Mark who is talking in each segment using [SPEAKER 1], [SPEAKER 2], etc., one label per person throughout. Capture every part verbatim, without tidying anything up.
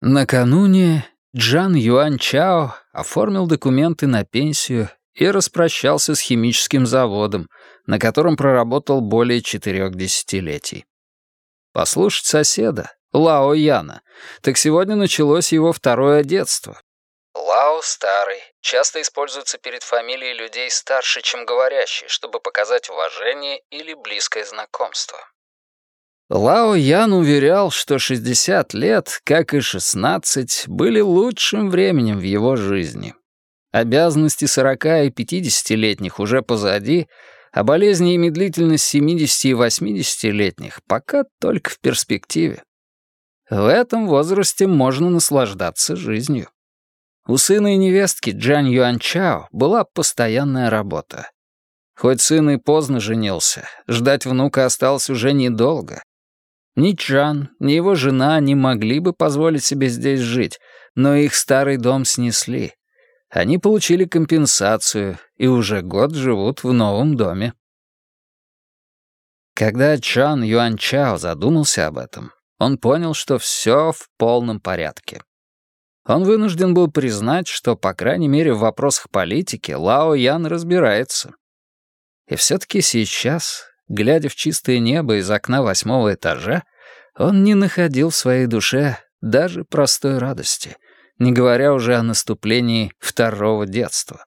[SPEAKER 1] Накануне Джан Юань Чао оформил документы на пенсию и распрощался с химическим заводом, на котором проработал более четырех десятилетий. Послушать соседа, Лао Яна, так сегодня началось его второе детство. Лао старый часто используется перед фамилией людей старше, чем говорящие, чтобы показать уважение или близкое знакомство. Лао Ян уверял, что шестьдесят лет, как и шестнадцать, были лучшим временем в его жизни. Обязанности сорока и пятидесятилетних уже позади, а болезни и медлительность семидесяти и восьмидесятилетних пока только в перспективе. В этом возрасте можно наслаждаться жизнью. У сына и невестки Джан Юаньчао была постоянная работа. Хоть сын и поздно женился, ждать внука осталось уже недолго. Ни Джан, ни его жена не могли бы позволить себе здесь жить, но их старый дом снесли. Они получили компенсацию и уже год живут в новом доме. Когда Джан Юаньчао задумался об этом, он понял, что все в полном порядке. Он вынужден был признать, что, по крайней мере, в вопросах политики Лао Ян разбирается. И все-таки сейчас, глядя в чистое небо из окна восьмого этажа, он не находил в своей душе даже простой радости, не говоря уже о наступлении второго детства.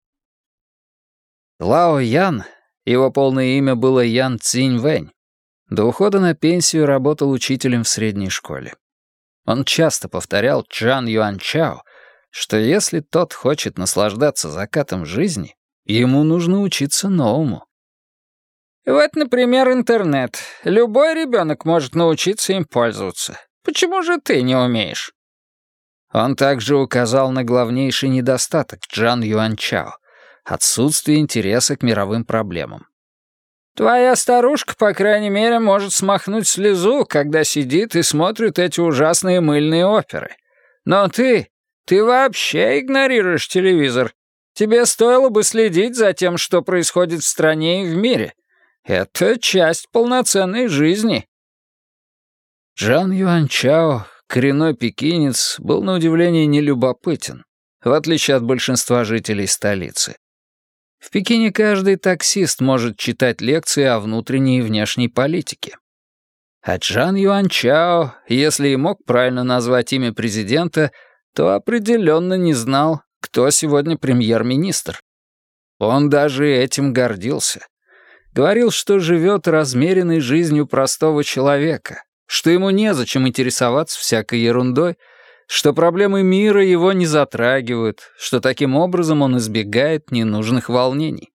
[SPEAKER 1] Лао Ян, его полное имя было Ян Цзиньвэнь, до ухода на пенсию работал учителем в средней школе. Он часто повторял Джан Юаньчао, что если тот хочет наслаждаться закатом жизни, ему нужно учиться новому. Вот, например, интернет. Любой ребенок может научиться им пользоваться. Почему же ты не умеешь? Он также указал на главнейший недостаток Джан Юаньчао — отсутствие интереса к мировым проблемам. Твоя старушка, по крайней мере, может смахнуть слезу, когда сидит и смотрит эти ужасные мыльные оперы. Но ты, ты вообще игнорируешь телевизор. Тебе стоило бы следить за тем, что происходит в стране и в мире. Это часть полноценной жизни. Джан Юаньчао, коренной пекинец, был на удивление нелюбопытен, в отличие от большинства жителей столицы. В Пекине каждый таксист может читать лекции о внутренней и внешней политике. А Джан Юаньчао, если и мог правильно назвать имя президента, то определенно не знал, кто сегодня премьер-министр. Он даже этим гордился. Говорил, что живет размеренной жизнью простого человека, что ему незачем интересоваться всякой ерундой, что проблемы мира его не затрагивают, что таким образом он избегает ненужных волнений.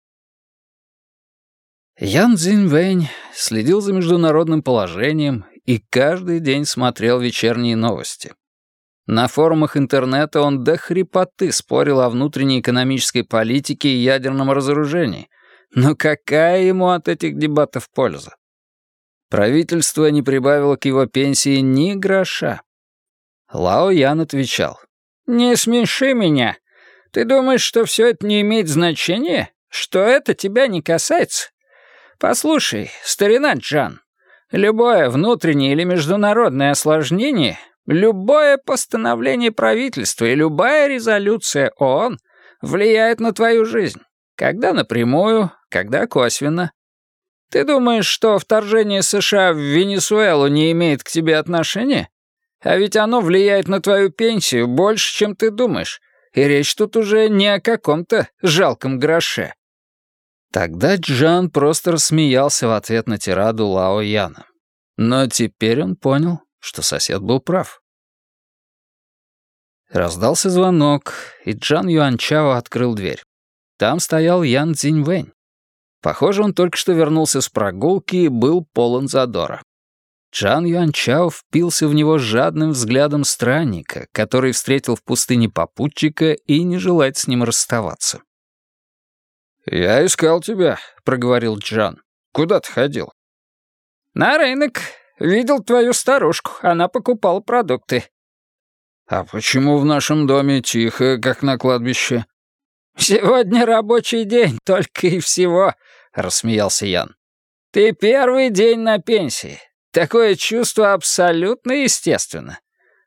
[SPEAKER 1] Ян Цзиньвэнь следил за международным положением и каждый день смотрел вечерние новости. На форумах интернета он до хрипоты спорил о внутренней экономической политике и ядерном разоружении, но какая ему от этих дебатов польза? Правительство не прибавило к его пенсии ни гроша. Лао Ян отвечал: «Не смеши меня. Ты думаешь, что все это не имеет значения? Что это тебя не касается? Послушай, старина Джан, любое внутреннее или международное осложнение, любое постановление правительства и любая резолюция ООН влияет на твою жизнь. Когда напрямую, когда косвенно. Ты думаешь, что вторжение США в Венесуэлу не имеет к тебе отношения? А ведь оно влияет на твою пенсию больше, чем ты думаешь. И речь тут уже не о каком-то жалком гроше». Тогда Джан просто рассмеялся в ответ на тираду Лао Яна. Но теперь он понял, что сосед был прав. Раздался звонок, и Джан Юаньчао открыл дверь. Там стоял Ян Цзиньвэнь. Похоже, он только что вернулся с прогулки и был полон задора. Джан Юаньчао впился в него жадным взглядом странника, который встретил в пустыне попутчика и не желает с ним расставаться. «Я искал тебя», — проговорил Джан. «Куда ты ходил?» «На рынок. Видел твою старушку. Она покупала продукты». «А почему в нашем доме тихо, как на кладбище?» «Сегодня рабочий день, только и всего», — рассмеялся Ян. «Ты первый день на пенсии. Такое чувство абсолютно естественно.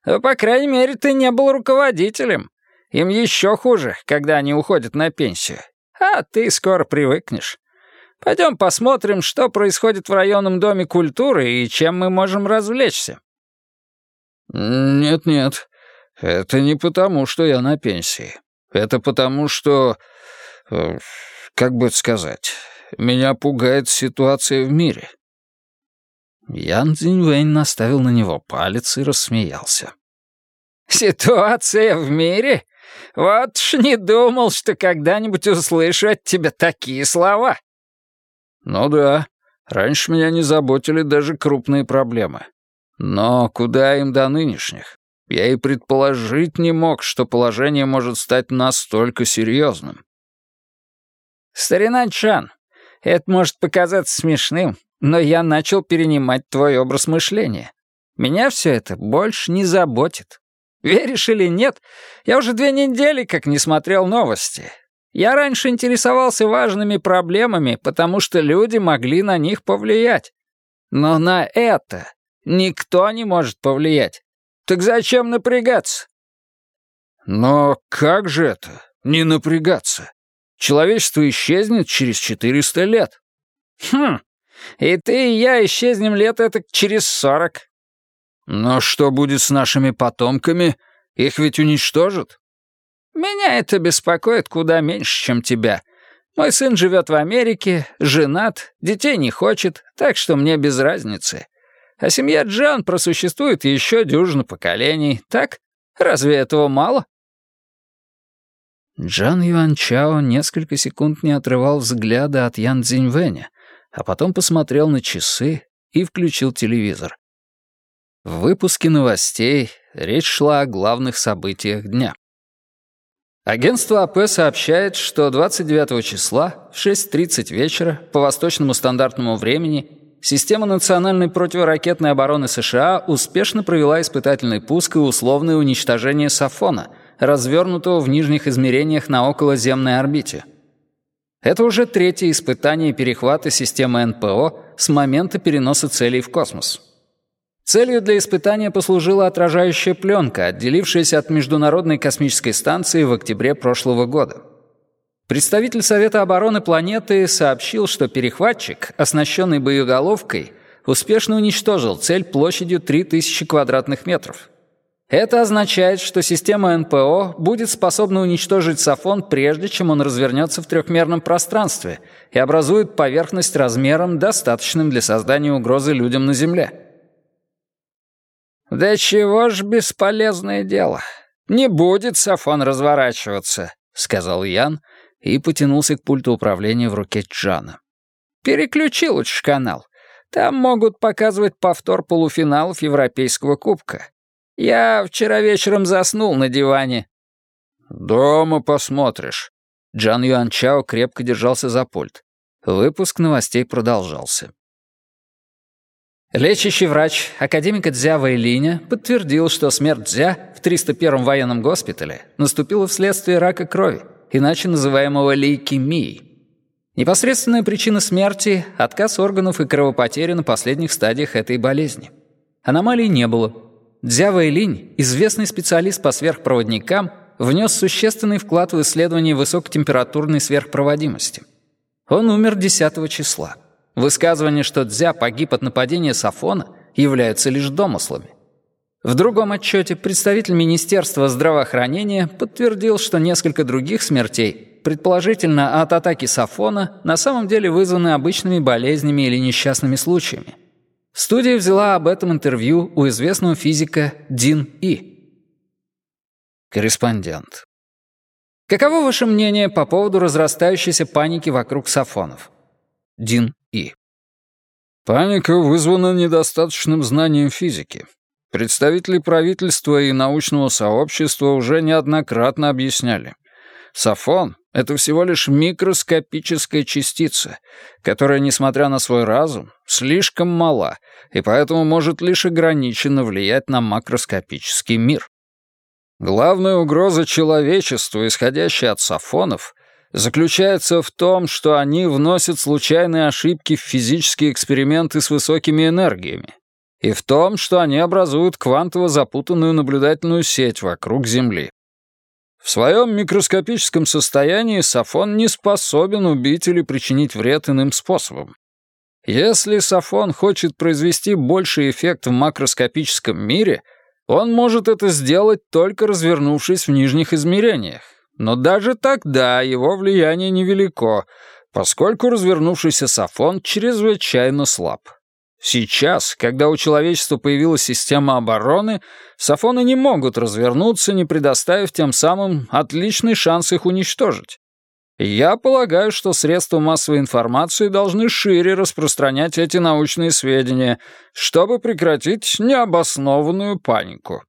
[SPEAKER 2] Но, по крайней мере, ты не был руководителем. Им еще хуже, когда они уходят на пенсию. А ты скоро привыкнешь. Пойдем посмотрим, что происходит в районном доме культуры и чем мы можем развлечься».
[SPEAKER 1] «Нет-нет, это не потому, что я на пенсии. Это потому, что... Как бы это сказать... Меня пугает ситуация в мире». Ян Цзиньвэнь наставил на него палец и рассмеялся.
[SPEAKER 2] «Ситуация в мире? Вот ж не думал, что когда-нибудь услышу от тебя такие слова».
[SPEAKER 1] «Ну да, раньше меня не заботили даже крупные проблемы. Но куда им до нынешних? Я и предположить не мог, что положение может стать настолько серьезным».
[SPEAKER 2] «Старина Чан, это может показаться смешным, но я начал перенимать твой образ мышления. Меня все это больше не заботит. Веришь или нет, я уже две недели как не смотрел новости. Я раньше интересовался важными проблемами, потому что люди могли на них повлиять. Но на это никто не может повлиять. Так зачем напрягаться?»
[SPEAKER 1] «Но как же это, не напрягаться? Человечество исчезнет через четыреста лет».
[SPEAKER 2] «Хм, и ты и я исчезнем лет это через сорок».
[SPEAKER 1] «Но что будет с нашими потомками? Их ведь уничтожат?»
[SPEAKER 2] «Меня это беспокоит куда меньше, чем тебя. Мой сын живет в Америке, женат, детей не хочет, так что мне без разницы. А семья Джан просуществует еще дюжину поколений, так? Разве этого мало?»
[SPEAKER 1] Джан Юанчао несколько секунд не отрывал взгляда от Ян Цзиньвэня, а потом посмотрел на часы и включил телевизор. В выпуске новостей речь шла о главных событиях дня. Агентство АП сообщает, что двадцать девятого числа в шесть тридцать вечера по восточному стандартному времени система национальной противоракетной обороны США успешно провела испытательный пуск и условное уничтожение Сафона, развернутого в нижних измерениях на околоземной орбите. Это уже третье испытание перехвата системы эн пэ о с момента переноса целей в космос. Целью для испытания послужила отражающая пленка, отделившаяся от Международной космической станции в октябре прошлого года. Представитель Совета обороны планеты сообщил, что перехватчик, оснащенный боеголовкой, успешно уничтожил цель площадью три тысячи квадратных метров. Это означает, что система эн пэ о будет способна уничтожить Сафон, прежде чем он развернется в трехмерном пространстве и образует поверхность размером, достаточным для создания угрозы людям на Земле.
[SPEAKER 2] «Да чего ж бесполезное дело. Не будет Сафон разворачиваться», — сказал Ян и потянулся к пульту управления в руке Джана. «Переключи лучше канал. Там могут показывать повтор полуфиналов Европейского кубка. Я вчера вечером заснул на диване».
[SPEAKER 1] «Дома посмотришь». Джан Юанчао крепко держался за пульт. Выпуск новостей продолжался. Лечащий врач, академик Цзя Вэйлиня, подтвердил, что смерть Цзя в триста первом военном госпитале наступила вследствие рака крови, иначе называемого лейкемией. Непосредственная причина смерти — отказ органов и кровопотери на последних стадиях этой болезни. Аномалий не было. Цзя Вэйлинь, известный специалист по сверхпроводникам, внес существенный вклад в исследование высокотемпературной сверхпроводимости. Он умер десятого числа. Высказывания, что Цзя погиб от нападения Сафона, являются лишь домыслами. В другом отчете представитель Министерства здравоохранения подтвердил, что несколько других смертей, предположительно от атаки Сафона, на самом деле вызваны обычными болезнями или несчастными случаями. Студия взяла об этом интервью у известного физика Дин И. Корреспондент. Каково ваше мнение по поводу разрастающейся паники вокруг Сафонов? Дин И.
[SPEAKER 3] Паника вызвана недостаточным знанием физики. Представители правительства и научного сообщества уже неоднократно объясняли. Сафон — это всего лишь микроскопическая частица, которая, несмотря на свой разум, слишком мала и поэтому может лишь ограниченно влиять на макроскопический мир. Главная угроза человечеству, исходящая от сафонов, заключается в том, что они вносят случайные ошибки в физические эксперименты с высокими энергиями. и в том, что они образуют квантово запутанную наблюдательную сеть вокруг Земли. В своем микроскопическом состоянии Сафон не способен убить или причинить вред иным способом. Если Сафон хочет произвести больший эффект в макроскопическом мире, он может это сделать, только развернувшись в нижних измерениях. Но даже тогда его влияние невелико, поскольку развернувшийся Сафон чрезвычайно слаб. Сейчас, когда у человечества появилась система обороны, Сафоны не могут развернуться, не предоставив тем самым отличный шанс их уничтожить. Я полагаю, что средства массовой информации должны шире распространять эти научные сведения, чтобы прекратить необоснованную панику.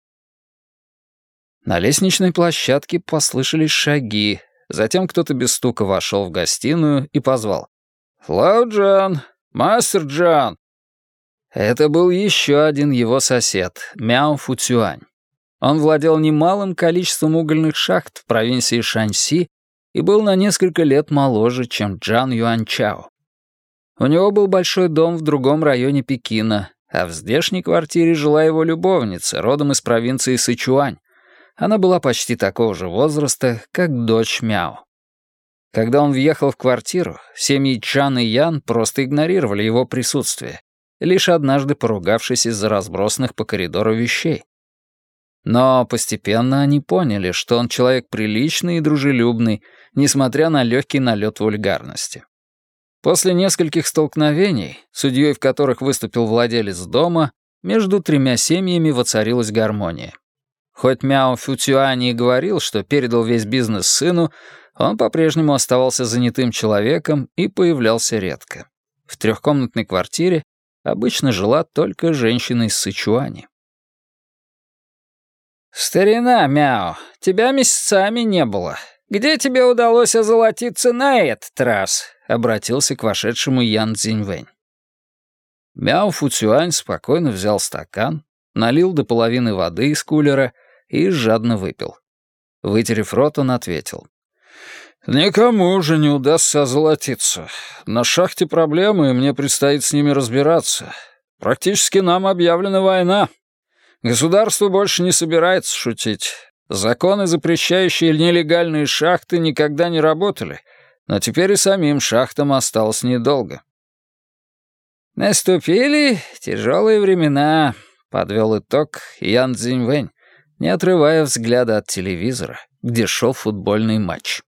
[SPEAKER 1] На лестничной площадке послышались шаги. Затем кто-то без стука вошел в гостиную и позвал:
[SPEAKER 3] «Лао Джан! Мастер Джан!»
[SPEAKER 1] Это был еще один его сосед, Мяо Фуцюань. Он владел немалым количеством угольных шахт в провинции Шаньси и был на несколько лет моложе, чем Джан Юанчао. У него был большой дом в другом районе Пекина, а в здешней квартире жила его любовница, родом из провинции Сычуань. Она была почти такого же возраста, как дочь Мяо. Когда он въехал в квартиру, семьи Чан и Ян просто игнорировали его присутствие, лишь однажды поругавшись из-за разбросанных по коридору вещей. Но постепенно они поняли, что он человек приличный и дружелюбный, несмотря на легкий налет вульгарности. После нескольких столкновений, судьей в которых выступил владелец дома, между тремя семьями воцарилась гармония. Хоть Мяо Фуцюань и говорил, что передал весь бизнес сыну, он по-прежнему оставался занятым человеком и появлялся редко. В трехкомнатной квартире обычно жила только женщина из Сычуани.
[SPEAKER 2] «Старина, Мяо, тебя месяцами не было. Где тебе удалось озолотиться на этот раз?» — обратился к вошедшему Ян Цзиньвэнь.
[SPEAKER 1] Мяо Фуцюань спокойно взял стакан, налил до половины воды из кулера и жадно выпил. Вытерев рот, он ответил:
[SPEAKER 3] «Никому уже не удастся озолотиться. На шахте проблемы, и мне предстоит с ними разбираться. Практически нам объявлена война. Государство больше не собирается шутить. Законы, запрещающие нелегальные шахты, никогда не работали, но теперь и самим шахтам осталось недолго».
[SPEAKER 2] «Наступили тяжелые времена», — подвел итог Ян Цзиньвэнь,
[SPEAKER 1] не отрывая взгляда от телевизора, где шел футбольный матч.